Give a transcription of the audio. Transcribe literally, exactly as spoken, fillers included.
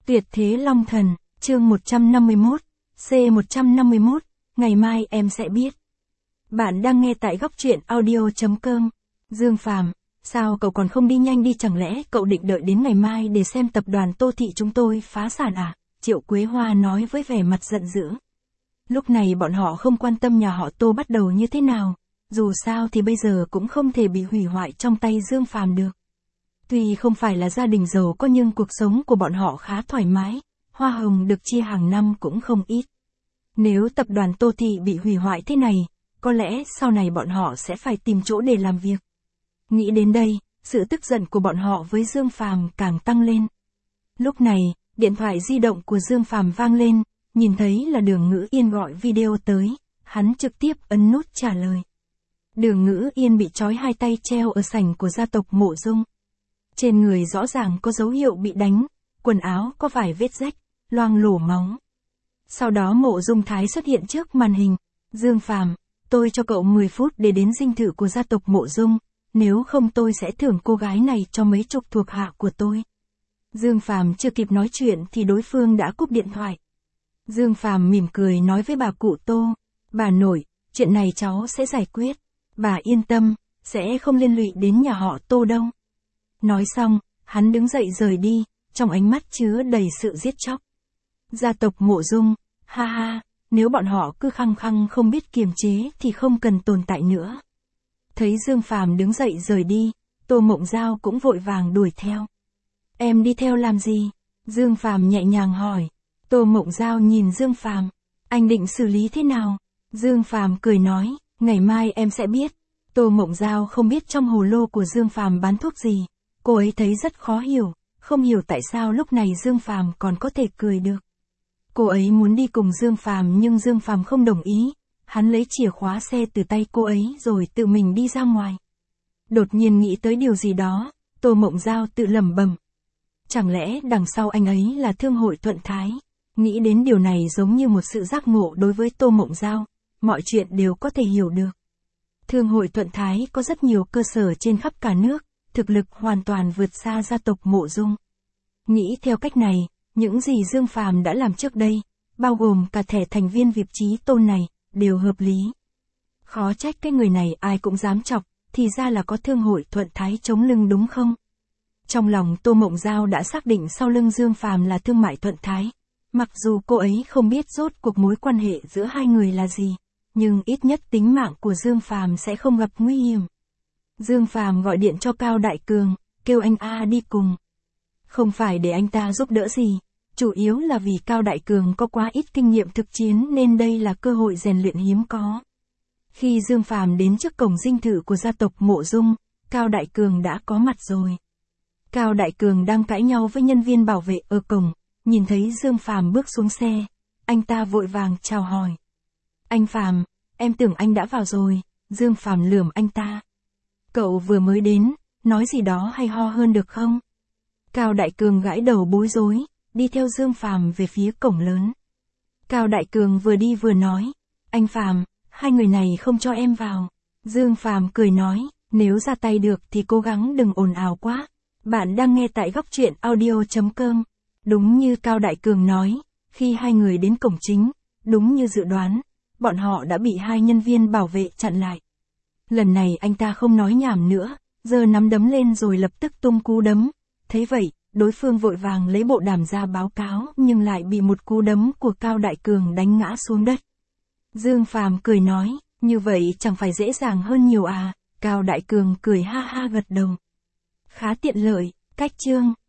Tuyệt thế Long Thần, chương một trăm năm mươi mốt, C một trăm năm mươi mốt, ngày mai em sẽ biết. Bạn đang nghe tại góc truyện audio chấm com. Dương Phàm, sao cậu còn không đi nhanh đi, chẳng lẽ cậu định đợi đến ngày mai để xem tập đoàn Tô Thị chúng tôi phá sản à? Triệu Quế Hoa nói với vẻ mặt giận dữ. Lúc này bọn họ không quan tâm nhà họ Tô bắt đầu như thế nào, dù sao thì bây giờ cũng không thể bị hủy hoại trong tay Dương Phàm được. Tuy không phải là gia đình giàu có nhưng cuộc sống của bọn họ khá thoải mái, hoa hồng được chia hàng năm cũng không ít. Nếu tập đoàn Tô Thị bị hủy hoại thế này, có lẽ sau này bọn họ sẽ phải tìm chỗ để làm việc. Nghĩ đến đây, sự tức giận của bọn họ với Dương Phàm càng tăng lên. Lúc này, điện thoại di động của Dương Phàm vang lên, nhìn thấy là Đường Ngữ Yên gọi video tới, hắn trực tiếp ấn nút trả lời. Đường Ngữ Yên bị trói hai tay treo ở sảnh của gia tộc Mộ Dung. Trên người rõ ràng có dấu hiệu bị đánh, quần áo có vài vết rách, loang lổ máu. Sau đó Mộ Dung Thái xuất hiện trước màn hình. Dương Phàm, tôi cho cậu mười phút để đến dinh thự của gia tộc Mộ Dung, nếu không tôi sẽ thưởng cô gái này cho mấy chục thuộc hạ của tôi. Dương Phàm chưa kịp nói chuyện thì đối phương đã cúp điện thoại. Dương Phàm mỉm cười nói với bà cụ Tô, bà nội, chuyện này cháu sẽ giải quyết, bà yên tâm, sẽ không liên lụy đến nhà họ Tô đâu. Nói xong, hắn đứng dậy rời đi, trong ánh mắt chứa đầy sự giết chóc. Gia tộc Mộ Dung, ha ha, nếu bọn họ cứ khăng khăng không biết kiềm chế thì không cần tồn tại nữa. Thấy Dương Phàm đứng dậy rời đi, Tô Mộng Giao cũng vội vàng đuổi theo. Em đi theo làm gì? Dương Phàm nhẹ nhàng hỏi. Tô Mộng Giao nhìn Dương Phàm, anh định xử lý thế nào? Dương Phàm cười nói, ngày mai em sẽ biết. Tô Mộng Giao không biết trong hồ lô của Dương Phàm bán thuốc gì, cô ấy thấy rất khó hiểu, không hiểu tại sao lúc này Dương Phàm còn có thể cười được. Cô ấy muốn đi cùng Dương Phàm nhưng Dương Phàm không đồng ý, hắn lấy chìa khóa xe từ tay cô ấy rồi tự mình đi ra ngoài. Đột nhiên nghĩ tới điều gì đó, Tô Mộng Giao tự lẩm bẩm. Chẳng lẽ đằng sau anh ấy là Thương hội Thuận Thái? Nghĩ đến điều này giống như một sự giác ngộ đối với Tô Mộng Giao, mọi chuyện đều có thể hiểu được. Thương hội Thuận Thái có rất nhiều cơ sở trên khắp cả nước, thực lực hoàn toàn vượt xa gia tộc Mộ Dung. Nghĩ theo cách này, những gì Dương Phàm đã làm trước đây, bao gồm cả thẻ thành viên vi ai pi Chí Tôn này, đều hợp lý. Khó trách cái người này ai cũng dám chọc, thì ra là có Thương hội Thuận Thái chống lưng đúng không? Trong lòng Tô Mộng Giao đã xác định sau lưng Dương Phàm là Thương mại Thuận Thái. Mặc dù cô ấy không biết rốt cuộc mối quan hệ giữa hai người là gì, nhưng ít nhất tính mạng của Dương Phàm sẽ không gặp nguy hiểm. Dương Phàm gọi điện cho Cao Đại Cường, kêu anh A đi cùng. Không phải để anh ta giúp đỡ gì, chủ yếu là vì Cao Đại Cường có quá ít kinh nghiệm thực chiến nên đây là cơ hội rèn luyện hiếm có. Khi Dương Phàm đến trước cổng dinh thự của gia tộc Mộ Dung, Cao Đại Cường đã có mặt rồi. Cao Đại Cường đang cãi nhau với nhân viên bảo vệ ở cổng, nhìn thấy Dương Phàm bước xuống xe, anh ta vội vàng chào hỏi. Anh Phàm, em tưởng anh đã vào rồi. Dương Phàm lườm anh ta. Cậu vừa mới đến, nói gì đó hay ho hơn được không? Cao Đại Cường gãi đầu bối rối, đi theo Dương Phàm về phía cổng lớn. Cao Đại Cường vừa đi vừa nói, anh Phàm, hai người này không cho em vào. Dương Phàm cười nói, nếu ra tay được thì cố gắng đừng ồn ào quá. Bạn đang nghe tại góc truyện audio chấm com. Đúng như Cao Đại Cường nói, khi hai người đến cổng chính, đúng như dự đoán, bọn họ đã bị hai nhân viên bảo vệ chặn lại. Lần này anh ta không nói nhảm nữa, giơ nắm đấm lên rồi lập tức tung cú đấm. Thế vậy, đối phương vội vàng lấy bộ đàm ra báo cáo nhưng lại bị một cú đấm của Cao Đại Cường đánh ngã xuống đất. Dương Phàm cười nói, như vậy chẳng phải dễ dàng hơn nhiều à? Cao Đại Cường cười ha ha gật đầu. Khá tiện lợi, cách chương.